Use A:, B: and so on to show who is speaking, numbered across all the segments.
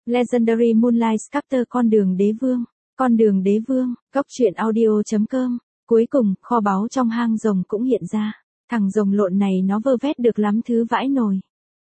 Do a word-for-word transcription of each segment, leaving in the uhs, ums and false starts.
A: Legendary Moonlight Sculptor con đường đế vương, con đường đế vương, góc truyện audio.com. Cuối cùng, kho báu trong hang rồng cũng hiện ra. Thằng rồng lộn này nó vơ vét được lắm thứ vãi nồi.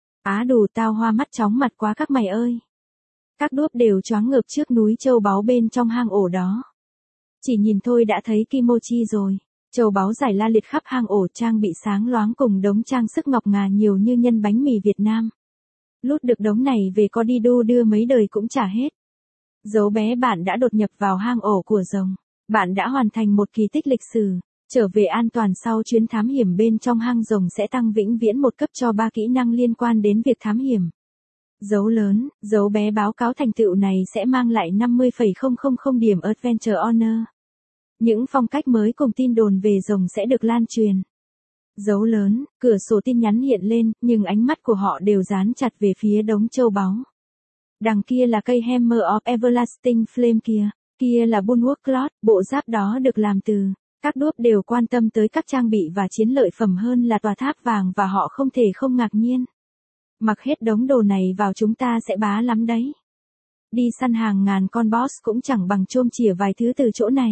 A: Á đủ tao hoa mắt chóng mặt quá các mày ơi. Các đuốc đều choáng ngợp trước núi châu báu bên trong hang ổ đó. Chỉ nhìn thôi đã thấy kimochi rồi. Châu báu giải la liệt khắp hang ổ, trang bị sáng loáng cùng đống trang sức ngọc ngà nhiều như nhân bánh mì Việt Nam. Lút được đống này về có đi đu đưa mấy đời cũng chả hết. Dấu bé bạn đã đột nhập vào hang ổ của rồng. Bạn đã hoàn thành một kỳ tích lịch sử. Trở về an toàn sau chuyến thám hiểm bên trong hang rồng sẽ tăng vĩnh viễn một cấp cho ba kỹ năng liên quan đến việc thám hiểm. Dấu lớn, dấu bé báo cáo thành tựu này sẽ mang lại năm mươi phẩy không không không điểm Adventure Honor. Những phong cách mới cùng tin đồn về rồng sẽ được lan truyền. Dấu lớn, cửa sổ tin nhắn hiện lên, nhưng ánh mắt của họ đều dán chặt về phía đống châu báu. Đằng kia là cây Hammer of Everlasting Flame kia, kia là Bulwark Cloth, bộ giáp đó được làm từ. Các đuốc đều quan tâm tới các trang bị và chiến lợi phẩm hơn là tòa tháp vàng và họ không thể không ngạc nhiên. Mặc hết đống đồ này vào chúng ta sẽ bá lắm đấy. Đi săn hàng ngàn con boss cũng chẳng bằng chôm chỉa vài thứ từ chỗ này.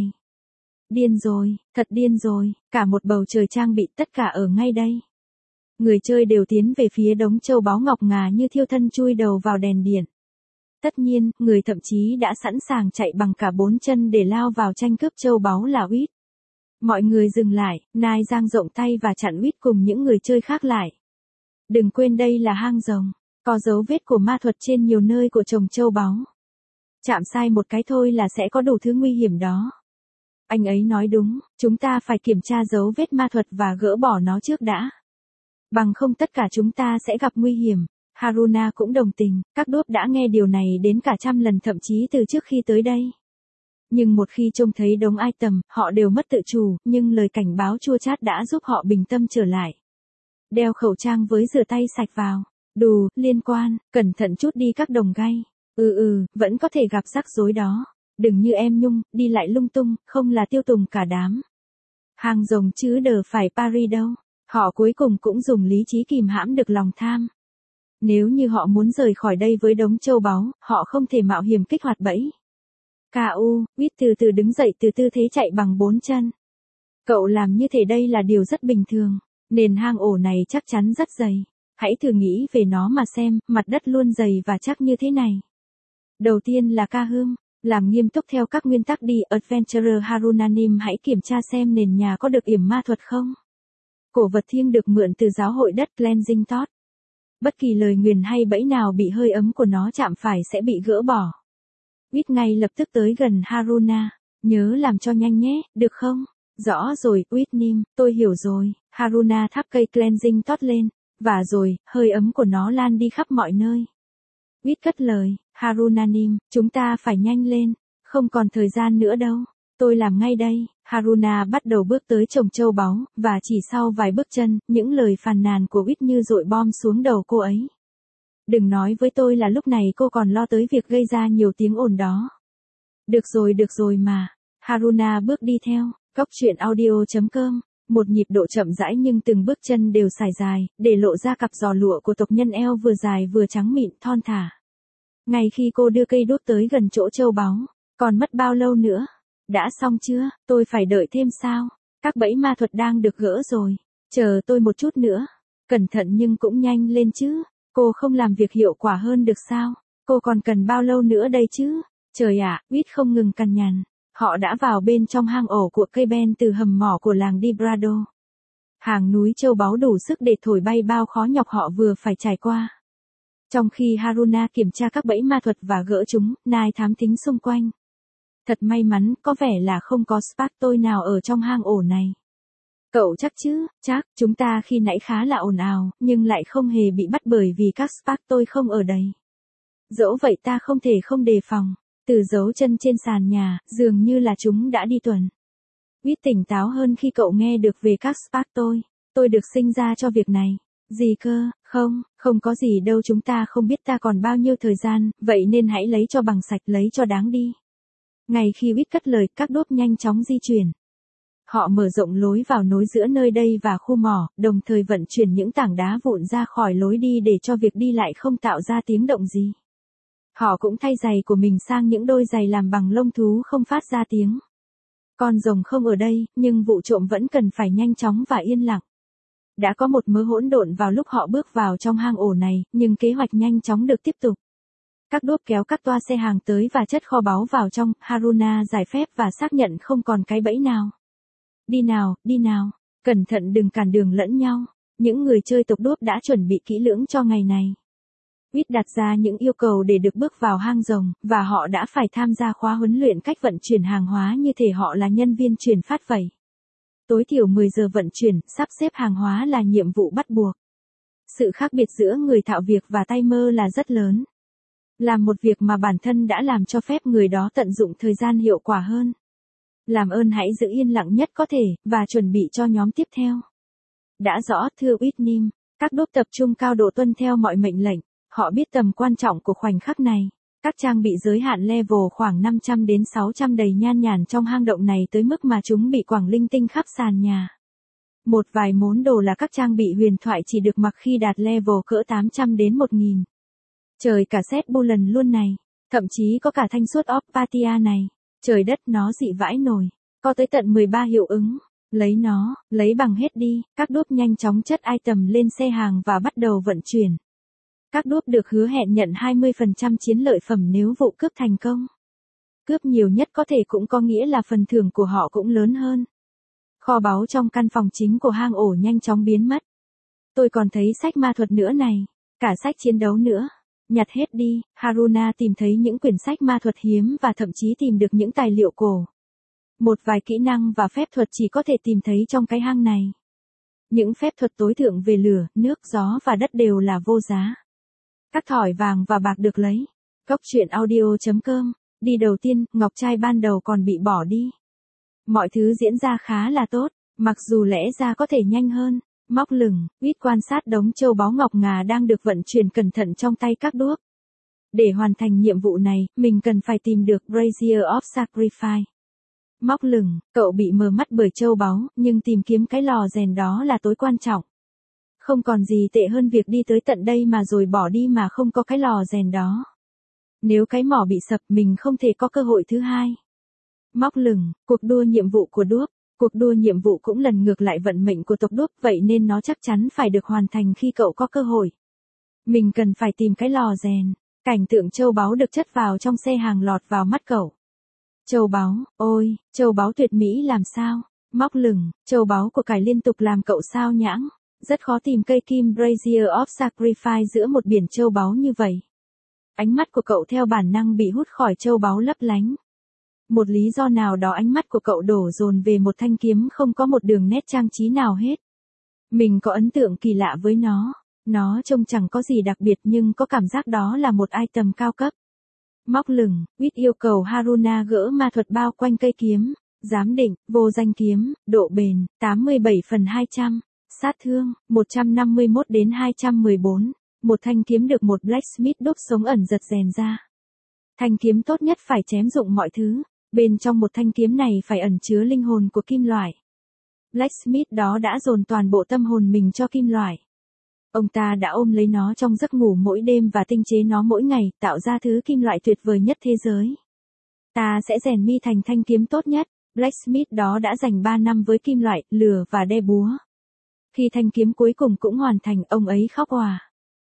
A: Điên rồi, thật điên rồi, cả một bầu trời trang bị tất cả ở ngay đây. Người chơi đều tiến về phía đống châu báu ngọc ngà như thiêu thân chui đầu vào đèn điện. Tất nhiên, người thậm chí đã sẵn sàng chạy bằng cả bốn chân để lao vào tranh cướp châu báu là Uýt. Mọi người dừng lại, Nai giang rộng tay và chặn Uýt cùng những người chơi khác lại. Đừng quên đây là hang rồng, có dấu vết của ma thuật trên nhiều nơi của trồng châu báu. Chạm sai một cái thôi là sẽ có đủ thứ nguy hiểm đó. Anh ấy nói đúng, chúng ta phải kiểm tra dấu vết ma thuật và gỡ bỏ nó trước đã. Bằng không tất cả chúng ta sẽ gặp nguy hiểm. Haruna cũng đồng tình, các đốp đã nghe điều này đến cả trăm lần thậm chí từ trước khi tới đây. Nhưng một khi trông thấy đống item, họ đều mất tự chủ, nhưng lời cảnh báo chua chát đã giúp họ bình tâm trở lại. Đeo khẩu trang với rửa tay sạch vào. Đù, liên quan, cẩn thận chút đi các đồng gay. Ừ ừ, vẫn có thể gặp rắc rối đó. Đừng như em Nhung, đi lại lung tung, không là tiêu tùng cả đám. Hàng rồng chứ đờ phải Paris đâu. Họ cuối cùng cũng dùng lý trí kìm hãm được lòng tham. Nếu như họ muốn rời khỏi đây với đống châu báu, họ không thể mạo hiểm kích hoạt bẫy. ca u, Uýt từ từ đứng dậy từ tư thế chạy bằng bốn chân. Cậu làm như thế đây là điều rất bình thường. Nền hang ổ này chắc chắn rất dày. Hãy thử nghĩ về nó mà xem, mặt đất luôn dày và chắc như thế này. Đầu tiên là ca hương. Làm nghiêm túc theo các nguyên tắc đi. Adventurer Harunanim hãy kiểm tra xem nền nhà có được yểm ma thuật không. Cổ vật thiêng được mượn từ giáo hội đất Cleansing Thought. Bất kỳ lời nguyền hay bẫy nào bị hơi ấm của nó chạm phải sẽ bị gỡ bỏ. Uýt ngay lập tức tới gần Haruna. Nhớ làm cho nhanh nhé, được không? Rõ rồi, Uýt Nim, tôi hiểu rồi. Haruna thắp cây Cleansing Thought lên. Và rồi, hơi ấm của nó lan đi khắp mọi nơi. Uýt cất lời, Harunanim, chúng ta phải nhanh lên. Không còn thời gian nữa đâu. Tôi làm ngay đây. Haruna bắt đầu bước tới trồng châu báu, và chỉ sau vài bước chân, những lời phàn nàn của Uýt như dội bom xuống đầu cô ấy. Đừng nói với tôi là lúc này cô còn lo tới việc gây ra nhiều tiếng ồn đó. Được rồi được rồi mà. Haruna bước đi theo, góc truyện audio.com. Một nhịp độ chậm rãi nhưng từng bước chân đều sải dài, để lộ ra cặp giò lụa của tộc nhân eo vừa dài vừa trắng mịn thon thả. Ngay khi cô đưa cây đuốc tới gần chỗ châu báu, còn mất bao lâu nữa? Đã xong chưa? Tôi phải đợi thêm sao? Các bẫy ma thuật đang được gỡ rồi. Chờ tôi một chút nữa. Cẩn thận nhưng cũng nhanh lên chứ. Cô không làm việc hiệu quả hơn được sao? Cô còn cần bao lâu nữa đây chứ? Trời ạ, Uýt không ngừng cằn nhằn. Họ đã vào bên trong hang ổ của cây Ben từ hầm mỏ của làng Dibrado. Hàng núi châu báu đủ sức để thổi bay bao khó nhọc họ vừa phải trải qua. Trong khi Haruna kiểm tra các bẫy ma thuật và gỡ chúng, Nai thám thính xung quanh. Thật may mắn, có vẻ là không có Spartoy nào ở trong hang ổ này. Cậu chắc chứ? Chắc, chúng ta khi nãy khá là ồn ào, nhưng lại không hề bị bắt bởi vì các Spartoy không ở đây. Dẫu vậy ta không thể không đề phòng. Từ dấu chân trên sàn nhà, dường như là chúng đã đi tuần. Uýt tỉnh táo hơn khi cậu nghe được về các Spartoy. Tôi được sinh ra cho việc này. Gì cơ? Không, không có gì đâu, chúng ta không biết ta còn bao nhiêu thời gian, vậy nên hãy lấy cho bằng sạch, lấy cho đáng đi. Ngay khi Uýt cất lời, các đốp nhanh chóng di chuyển. Họ mở rộng lối vào nối giữa nơi đây và khu mỏ, đồng thời vận chuyển những tảng đá vụn ra khỏi lối đi để cho việc đi lại không tạo ra tiếng động gì. Họ cũng thay giày của mình sang những đôi giày làm bằng lông thú không phát ra tiếng. Con rồng không ở đây, nhưng vụ trộm vẫn cần phải nhanh chóng và yên lặng. Đã có một mớ hỗn độn vào lúc họ bước vào trong hang ổ này, nhưng kế hoạch nhanh chóng được tiếp tục. Các đốp kéo các toa xe hàng tới và chất kho báu vào trong, Haruna giải phép và xác nhận không còn cái bẫy nào. Đi nào, đi nào, cẩn thận đừng cản đường lẫn nhau. Những người chơi tộc đốp đã chuẩn bị kỹ lưỡng cho ngày này. Quýt đặt ra những yêu cầu để được bước vào hang rồng, và họ đã phải tham gia khóa huấn luyện cách vận chuyển hàng hóa như thể họ là nhân viên chuyển phát vậy. Tối thiểu mười giờ vận chuyển, sắp xếp hàng hóa là nhiệm vụ bắt buộc. Sự khác biệt giữa người thạo việc và tay mơ là rất lớn. Làm một việc mà bản thân đã làm cho phép người đó tận dụng thời gian hiệu quả hơn. Làm ơn hãy giữ yên lặng nhất có thể, và chuẩn bị cho nhóm tiếp theo. Đã rõ, thưa Whitney, các đốp tập trung cao độ tuân theo mọi mệnh lệnh. Họ biết tầm quan trọng của khoảnh khắc này. Các trang bị giới hạn level khoảng năm trăm đến sáu trăm đầy nhan nhản trong hang động này tới mức mà chúng bị quẳng linh tinh khắp sàn nhà. Một vài món đồ là các trang bị huyền thoại chỉ được mặc khi đạt level cỡ tám trăm đến một nghìn. Trời cả set Bullen luôn này. Thậm chí có cả thanh suốt Opatia này. Trời đất, nó dị vãi nổi. Có tới tận mười ba hiệu ứng. Lấy nó, lấy bằng hết đi. Các đốp nhanh chóng chất item lên xe hàng và bắt đầu vận chuyển. Các đốp được hứa hẹn nhận hai mươi phần trăm chiến lợi phẩm nếu vụ cướp thành công. Cướp nhiều nhất có thể cũng có nghĩa là phần thưởng của họ cũng lớn hơn. Kho báu trong căn phòng chính của hang ổ nhanh chóng biến mất. Tôi còn thấy sách ma thuật nữa này, cả sách chiến đấu nữa. Nhặt hết đi, Haruna tìm thấy những quyển sách ma thuật hiếm và thậm chí tìm được những tài liệu cổ. Một vài kỹ năng và phép thuật chỉ có thể tìm thấy trong cái hang này. Những phép thuật tối thượng về lửa, nước, gió và đất đều là vô giá. Các thỏi vàng và bạc được lấy. Góc truyện audio chấm com. Đi đầu tiên, ngọc trai ban đầu còn bị bỏ đi. Mọi thứ diễn ra khá là tốt, mặc dù lẽ ra có thể nhanh hơn. Móc lửng, Quýt quan sát đống châu báu ngọc ngà đang được vận chuyển cẩn thận trong tay các đốp. Để hoàn thành nhiệm vụ này, mình cần phải tìm được Brazier of Sacrifice. Móc lửng, cậu bị mờ mắt bởi châu báu, nhưng tìm kiếm cái lò rèn đó là tối quan trọng. Không còn gì tệ hơn việc đi tới tận đây mà rồi bỏ đi mà không có cái lò rèn đó. Nếu cái mỏ bị sập mình không thể có cơ hội thứ hai. Móc lửng, cuộc đua nhiệm vụ của đốp. Cuộc đua nhiệm vụ cũng lần ngược lại vận mệnh của tộc đốp, vậy nên nó chắc chắn phải được hoàn thành khi cậu có cơ hội. Mình cần phải tìm cái lò rèn. Cảnh tượng châu báu được chất vào trong xe hàng lọt vào mắt cậu. Châu báu, ôi, châu báu tuyệt mỹ làm sao? Móc lửng, châu báu của cải liên tục làm cậu sao nhãng. Rất khó tìm cây kim Brazier of Sacrifice giữa một biển châu báu như vậy. Ánh mắt của cậu theo bản năng bị hút khỏi châu báu lấp lánh. Một lý do nào đó ánh mắt của cậu đổ dồn về một thanh kiếm không có một đường nét trang trí nào hết. Mình có ấn tượng kỳ lạ với nó. Nó trông chẳng có gì đặc biệt nhưng có cảm giác đó là một item cao cấp. Móc lửng, Quýt yêu cầu Haruna gỡ ma thuật bao quanh cây kiếm. Giám định, vô danh kiếm, độ bền, tám mươi bảy phần hai trăm. Sát thương, một trăm năm mươi mốt đến hai trăm mười bốn. Một thanh kiếm được một blacksmith đốp sống ẩn giật rèn ra. Thanh kiếm tốt nhất phải chém dụng mọi thứ. Bên trong một thanh kiếm này phải ẩn chứa linh hồn của kim loại. Blacksmith đó đã dồn toàn bộ tâm hồn mình cho kim loại. Ông ta đã ôm lấy nó trong giấc ngủ mỗi đêm và tinh chế nó mỗi ngày, tạo ra thứ kim loại tuyệt vời nhất thế giới. Ta sẽ rèn mi thành thanh kiếm tốt nhất. Blacksmith đó đã dành ba năm với kim loại, lửa và đe búa. Khi thanh kiếm cuối cùng cũng hoàn thành, ông ấy khóc òa.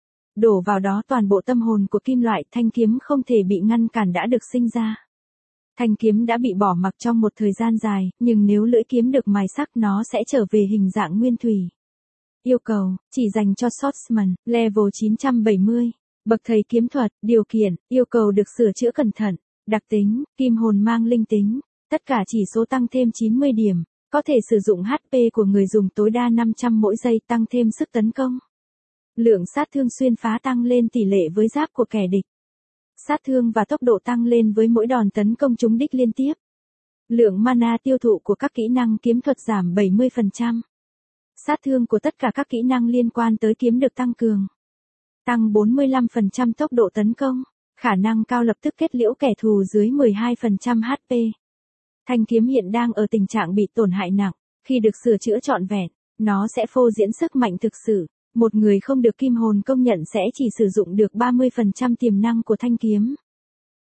A: Đổ vào đó toàn bộ tâm hồn của kim loại, thanh kiếm không thể bị ngăn cản đã được sinh ra. Thanh kiếm đã bị bỏ mặc trong một thời gian dài, nhưng nếu lưỡi kiếm được mài sắc nó sẽ trở về hình dạng nguyên thủy. Yêu cầu, chỉ dành cho Swordsman, level chín trăm bảy mươi. Bậc thầy kiếm thuật, điều kiện, yêu cầu được sửa chữa cẩn thận. Đặc tính, kim hồn mang linh tính. Tất cả chỉ số tăng thêm chín mươi điểm. Có thể sử dụng hát pê của người dùng tối đa năm trăm mỗi giây, tăng thêm sức tấn công. Lượng sát thương xuyên phá tăng lên tỷ lệ với giáp của kẻ địch. Sát thương và tốc độ tăng lên với mỗi đòn tấn công trúng đích liên tiếp. Lượng mana tiêu thụ của các kỹ năng kiếm thuật giảm bảy mươi phần trăm. Sát thương của tất cả các kỹ năng liên quan tới kiếm được tăng cường. Tăng bốn mươi lăm phần trăm tốc độ tấn công. Khả năng cao lập tức kết liễu kẻ thù dưới mười hai phần trăm hát pê. Thanh kiếm hiện đang ở tình trạng bị tổn hại nặng. Khi được sửa chữa trọn vẹn, nó sẽ phô diễn sức mạnh thực sự. Một người không được kim hồn công nhận sẽ chỉ sử dụng được ba mươi phần trăm tiềm năng của thanh kiếm.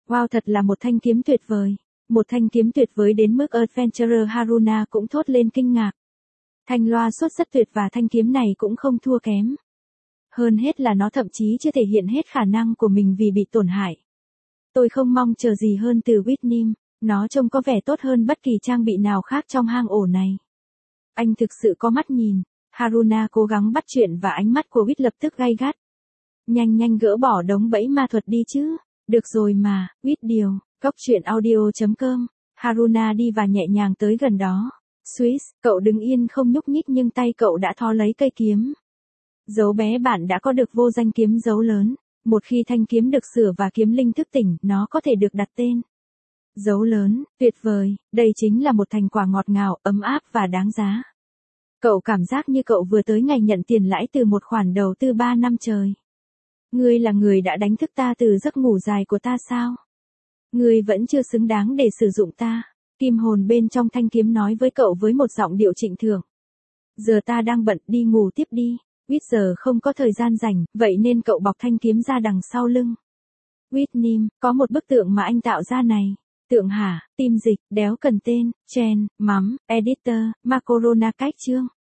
A: Wow, thật là một thanh kiếm tuyệt vời. Một thanh kiếm tuyệt vời đến mức Adventurer Haruna cũng thốt lên kinh ngạc. Thanh loa suốt rất tuyệt và thanh kiếm này cũng không thua kém. Hơn hết là nó thậm chí chưa thể hiện hết khả năng của mình vì bị tổn hại. Tôi không mong chờ gì hơn từ Whitney, nó trông có vẻ tốt hơn bất kỳ trang bị nào khác trong hang ổ này. Anh thực sự có mắt nhìn. Haruna cố gắng bắt chuyện và ánh mắt của Whit lập tức gay gắt. Nhanh nhanh gỡ bỏ đống bẫy ma thuật đi chứ. Được rồi mà, Whit điều, góc chuyện audio chấm com. Haruna đi và nhẹ nhàng tới gần đó. Swiss, cậu đứng yên không nhúc nhích nhưng tay cậu đã thò lấy cây kiếm. Dấu bé bạn đã có được vô danh kiếm dấu lớn. Một khi thanh kiếm được sửa và kiếm linh thức tỉnh, nó có thể được đặt tên. Dấu lớn, tuyệt vời, đây chính là một thành quả ngọt ngào, ấm áp và đáng giá. Cậu cảm giác như cậu vừa tới ngày nhận tiền lãi từ một khoản đầu tư ba năm trời. Ngươi là người đã đánh thức ta từ giấc ngủ dài của ta sao? Ngươi vẫn chưa xứng đáng để sử dụng ta. Kim hồn bên trong thanh kiếm nói với cậu với một giọng điệu trịnh thượng. Giờ ta đang bận, đi ngủ tiếp đi. Whit giờ không có thời gian rảnh, vậy nên cậu bọc thanh kiếm ra đằng sau lưng. Whitney, có một bức tượng mà anh tạo ra này. Tượng hả, tim dịch, đéo cần tên, chen, mắm, editor, macorona cách chương.